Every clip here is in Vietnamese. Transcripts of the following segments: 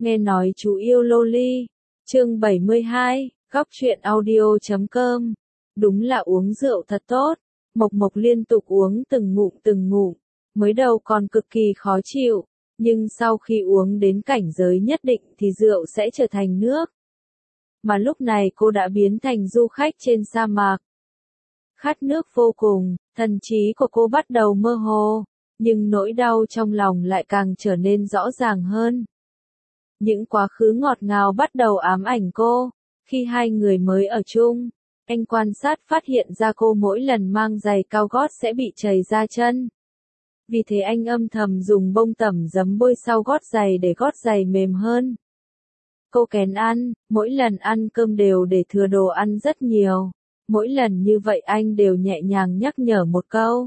Nghe nói chú yêu loli. Chương 72, góc truyện audio.com. Đúng là uống rượu thật tốt. Mộc Mộc liên tục uống từng ngụm, mới đầu còn cực kỳ khó chịu, nhưng sau khi uống đến cảnh giới nhất định thì rượu sẽ trở thành nước. Mà lúc này cô đã biến thành du khách trên sa mạc. Khát nước vô cùng, thần trí của cô bắt đầu mơ hồ, nhưng nỗi đau trong lòng lại càng trở nên rõ ràng hơn. Những quá khứ ngọt ngào bắt đầu ám ảnh cô. Khi hai người mới ở chung, anh quan sát phát hiện ra cô mỗi lần mang giày cao gót sẽ bị trầy ra chân. Vì thế anh âm thầm dùng bông tẩm giấm bôi sau gót giày để gót giày mềm hơn. Cô kén ăn, mỗi lần ăn cơm đều để thừa đồ ăn rất nhiều. Mỗi lần như vậy anh đều nhẹ nhàng nhắc nhở một câu.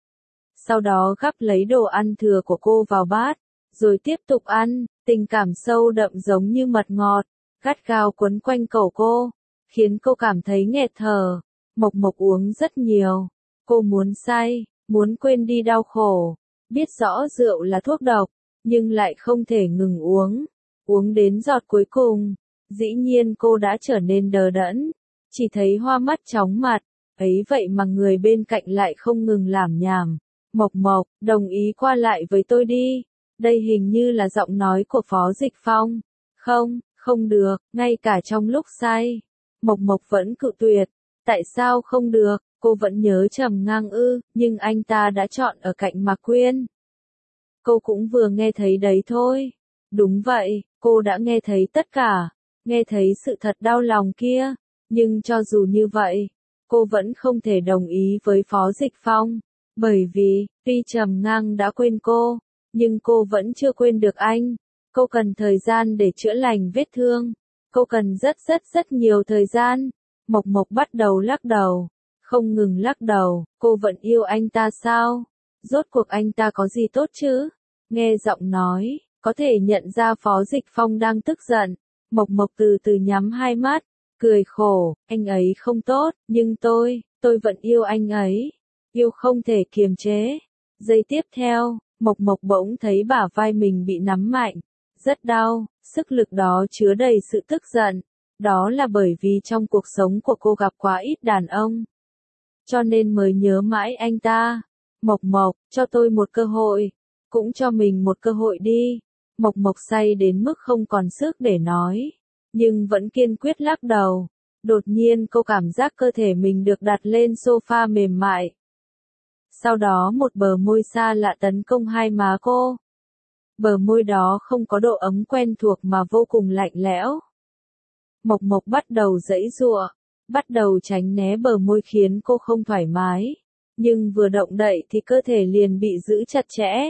Sau đó gắp lấy đồ ăn thừa của cô vào bát, rồi tiếp tục ăn, tình cảm sâu đậm giống như mật ngọt, gắt gao quấn quanh cổ cô, khiến cô cảm thấy nghẹt thở. Mộc Mộc uống rất nhiều, cô muốn say, muốn quên đi đau khổ, biết rõ rượu là thuốc độc, nhưng lại không thể ngừng uống. Uống đến giọt cuối cùng, dĩ nhiên cô đã trở nên đờ đẫn, chỉ thấy hoa mắt chóng mặt, ấy vậy mà người bên cạnh lại không ngừng lảm nhảm. Mộc Mộc, đồng ý qua lại với tôi đi. Đây hình như là giọng nói của Phó Dịch Phong. Không, không được, ngay cả trong lúc say. Mộc Mộc vẫn cự tuyệt. Tại sao không được, cô vẫn nhớ Trầm Ngang ư, nhưng anh ta đã chọn ở cạnh Mạc Quyên. Cô cũng vừa nghe thấy đấy thôi. Đúng vậy, cô đã nghe thấy tất cả, nghe thấy sự thật đau lòng kia. Nhưng cho dù như vậy, cô vẫn không thể đồng ý với Phó Dịch Phong. Bởi vì, tuy Trầm Ngang đã quên cô, nhưng cô vẫn chưa quên được anh. Cô cần thời gian để chữa lành vết thương. Cô cần rất nhiều thời gian. Mộc Mộc bắt đầu lắc đầu. Không ngừng lắc đầu, cô vẫn yêu anh ta sao? Rốt cuộc anh ta có gì tốt chứ? Nghe giọng nói, có thể nhận ra Phó Dịch Phong đang tức giận. Mộc Mộc từ từ nhắm hai mắt, cười khổ, anh ấy không tốt, nhưng tôi vẫn yêu anh ấy. Yêu không thể kiềm chế. Giây tiếp theo, Mộc Mộc bỗng thấy bả vai mình bị nắm mạnh, rất đau, sức lực đó chứa đầy sự tức giận. Đó là bởi vì trong cuộc sống của cô gặp quá ít đàn ông, cho nên mới nhớ mãi anh ta. Mộc Mộc, cho tôi một cơ hội, cũng cho mình một cơ hội đi. Mộc Mộc say đến mức không còn sức để nói, nhưng vẫn kiên quyết lắc đầu. Đột nhiên cô cảm giác cơ thể mình được đặt lên sofa mềm mại. Sau đó một bờ môi xa lạ tấn công hai má cô. Bờ môi đó không có độ ấm quen thuộc mà vô cùng lạnh lẽo. Mộc Mộc bắt đầu giãy giụa, bắt đầu tránh né bờ môi khiến cô không thoải mái. Nhưng vừa động đậy thì cơ thể liền bị giữ chặt chẽ.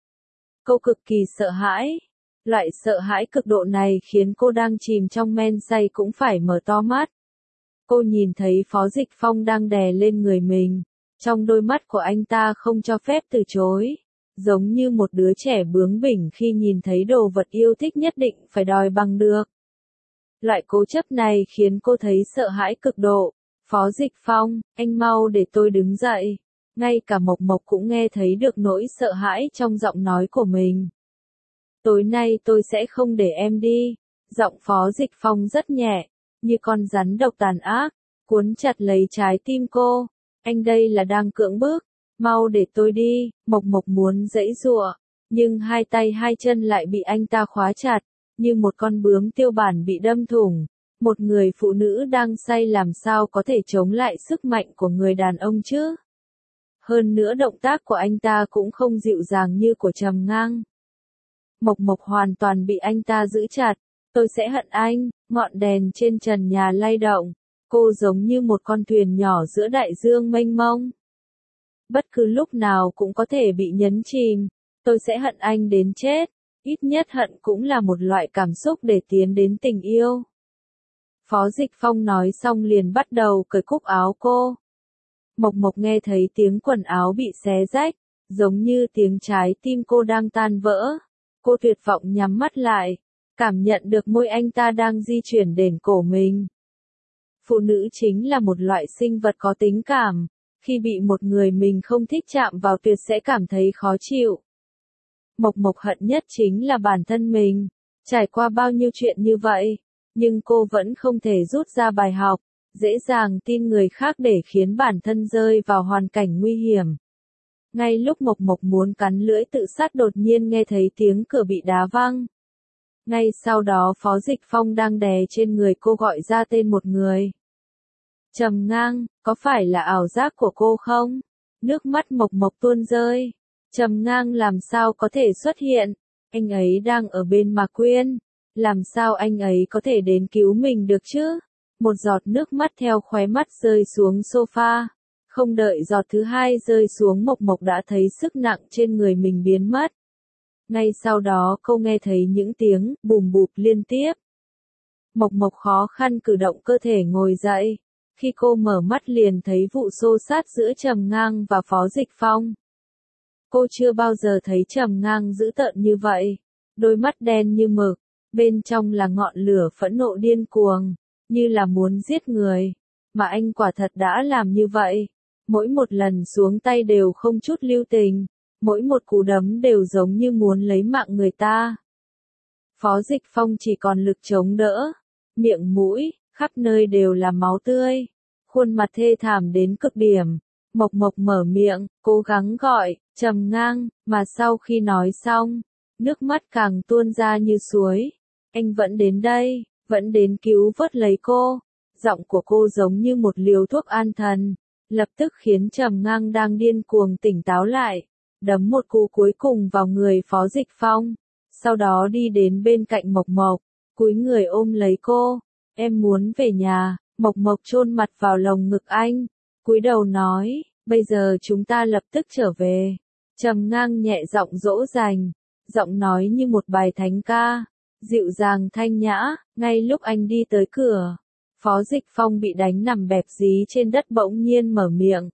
Cô cực kỳ sợ hãi. Loại sợ hãi cực độ này khiến cô đang chìm trong men say cũng phải mở to mắt. Cô nhìn thấy Phó Dịch Phong đang đè lên người mình. Trong đôi mắt của anh ta không cho phép từ chối, giống như một đứa trẻ bướng bỉnh khi nhìn thấy đồ vật yêu thích nhất định phải đòi bằng được. Loại cố chấp này khiến cô thấy sợ hãi cực độ. Phó Dịch Phong, anh mau để tôi đứng dậy. Ngay cả Mộc Mộc cũng nghe thấy được nỗi sợ hãi trong giọng nói của mình. Tối nay tôi sẽ không để em đi. Giọng Phó Dịch Phong rất nhẹ, như con rắn độc tàn ác, cuốn chặt lấy trái tim cô. Anh đây là đang cưỡng bức, mau để tôi đi. Mộc Mộc muốn giãy giụa, nhưng hai tay hai chân lại bị anh ta khóa chặt, như một con bướm tiêu bản bị đâm thủng. Một người phụ nữ đang say làm sao có thể chống lại sức mạnh của người đàn ông chứ? Hơn nữa động tác của anh ta cũng không dịu dàng như của Trầm Ngang. Mộc Mộc hoàn toàn bị anh ta giữ chặt. Tôi sẽ hận anh. Ngọn đèn trên trần nhà lay động. Cô giống như một con thuyền nhỏ giữa đại dương mênh mông. Bất cứ lúc nào cũng có thể bị nhấn chìm. Tôi sẽ hận anh đến chết. Ít nhất hận cũng là một loại cảm xúc để tiến đến tình yêu. Phó Dịch Phong nói xong liền bắt đầu cởi cúc áo cô. Mộc Mộc nghe thấy tiếng quần áo bị xé rách, giống như tiếng trái tim cô đang tan vỡ. Cô tuyệt vọng nhắm mắt lại, cảm nhận được môi anh ta đang di chuyển đến cổ mình. Phụ nữ chính là một loại sinh vật có tính cảm, khi bị một người mình không thích chạm vào tuyệt sẽ cảm thấy khó chịu. Mộc Mộc hận nhất chính là bản thân mình, Trải qua bao nhiêu chuyện như vậy, nhưng cô vẫn không thể rút ra bài học, dễ dàng tin người khác để khiến bản thân rơi vào hoàn cảnh nguy hiểm. Ngay lúc Mộc Mộc muốn cắn lưỡi tự sát đột nhiên nghe thấy tiếng cửa bị đá văng. Ngay sau đó Phó Dịch Phong đang đè trên người cô gọi ra tên một người. Trầm Ngang, có phải là ảo giác của cô không? Nước mắt Mộc Mộc tuôn rơi. Trầm Ngang làm sao có thể xuất hiện? Anh ấy đang ở bên Mạc Quyên. Làm sao anh ấy có thể đến cứu mình được chứ? Một giọt nước mắt theo khóe mắt rơi xuống sofa. Không đợi giọt thứ hai rơi xuống Mộc Mộc đã thấy sức nặng trên người mình biến mất. Ngay sau đó cô nghe thấy những tiếng bùm bụp liên tiếp. Mộc Mộc khó khăn cử động cơ thể ngồi dậy. Khi cô mở mắt liền thấy vụ xô xát giữa Trầm Ngang và Phó Dịch Phong. Cô chưa bao giờ thấy Trầm Ngang dữ tợn như vậy. Đôi mắt đen như mực, bên trong là ngọn lửa phẫn nộ điên cuồng, như là muốn giết người. Mà anh quả thật đã làm như vậy. Mỗi một lần xuống tay đều không chút lưu tình. Mỗi một cú đấm đều giống như muốn lấy mạng người ta. Phó Dịch Phong chỉ còn lực chống đỡ. Miệng mũi, khắp nơi đều là máu tươi. Khuôn mặt thê thảm đến cực điểm. Mộc Mộc mở miệng, cố gắng gọi, Trầm Ngang, mà sau khi nói xong, nước mắt càng tuôn ra như suối. Anh vẫn đến đây, vẫn đến cứu vớt lấy cô. Giọng của cô giống như một liều thuốc an thần, lập tức khiến Trầm Ngang đang điên cuồng tỉnh táo lại, đấm một cú cuối cùng vào người Phó Dịch Phong, sau đó đi đến bên cạnh Mộc Mộc, cúi người ôm lấy cô. Em muốn về nhà. Mộc Mộc chôn mặt vào lồng ngực anh, cúi đầu nói, bây giờ chúng ta lập tức trở về. Trầm Ngang nhẹ giọng dỗ dành, giọng nói như một bài thánh ca, dịu dàng thanh nhã. Ngay lúc anh đi tới cửa, Phó Dịch Phong bị đánh nằm bẹp dí trên đất bỗng nhiên mở miệng.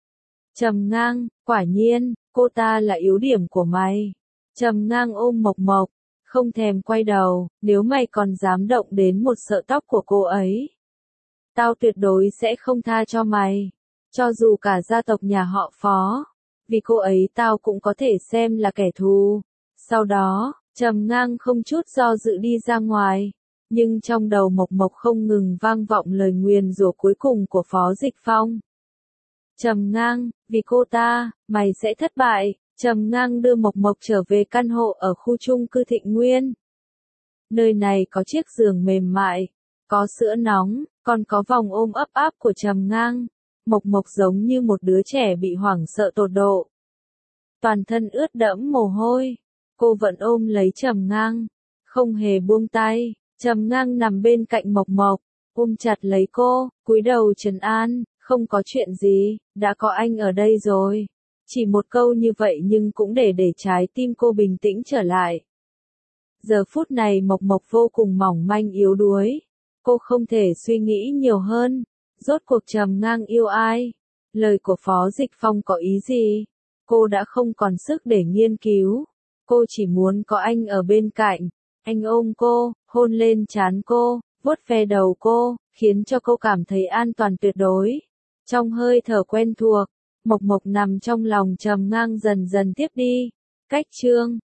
Trầm Ngang, quả nhiên, cô ta là yếu điểm của mày. Trầm Ngang ôm Mộc Mộc, không thèm quay đầu, nếu mày còn dám động đến một sợi tóc của cô ấy, tao tuyệt đối sẽ không tha cho mày. Cho dù cả gia tộc nhà họ Phó, vì cô ấy tao cũng có thể xem là kẻ thù. Sau đó, Trầm Ngang không chút do dự đi ra ngoài, nhưng trong đầu Mộc Mộc không ngừng vang vọng lời nguyền rủa cuối cùng của Phó Dịch Phong. Trầm Ngang, vì cô ta, mày sẽ thất bại. Trầm Ngang đưa Mộc Mộc trở về căn hộ ở khu chung cư Thịnh Nguyên. Nơi này có chiếc giường mềm mại, có sữa nóng, còn có vòng ôm ấp áp của Trầm Ngang. Mộc Mộc giống như một đứa trẻ bị hoảng sợ tột độ. Toàn thân ướt đẫm mồ hôi, cô vẫn ôm lấy Trầm Ngang, không hề buông tay. Trầm Ngang nằm bên cạnh Mộc Mộc, ôm chặt lấy cô, cúi đầu trấn an, không có chuyện gì, đã có anh ở đây rồi. Chỉ một câu như vậy nhưng cũng để trái tim cô bình tĩnh trở lại. Giờ phút này Mộc Mộc vô cùng mỏng manh yếu đuối. Cô không thể suy nghĩ nhiều hơn. Rốt cuộc Trầm Ngang yêu ai? Lời của Phó Dịch Phong có ý gì? Cô đã không còn sức để nghiên cứu. Cô chỉ muốn có anh ở bên cạnh. Anh ôm cô, hôn lên trán cô, vuốt ve đầu cô, khiến cho cô cảm thấy an toàn tuyệt đối. Trong hơi thở quen thuộc, Mộc Mộc nằm trong lòng Trầm Ngang dần dần tiếp đi. Cách chương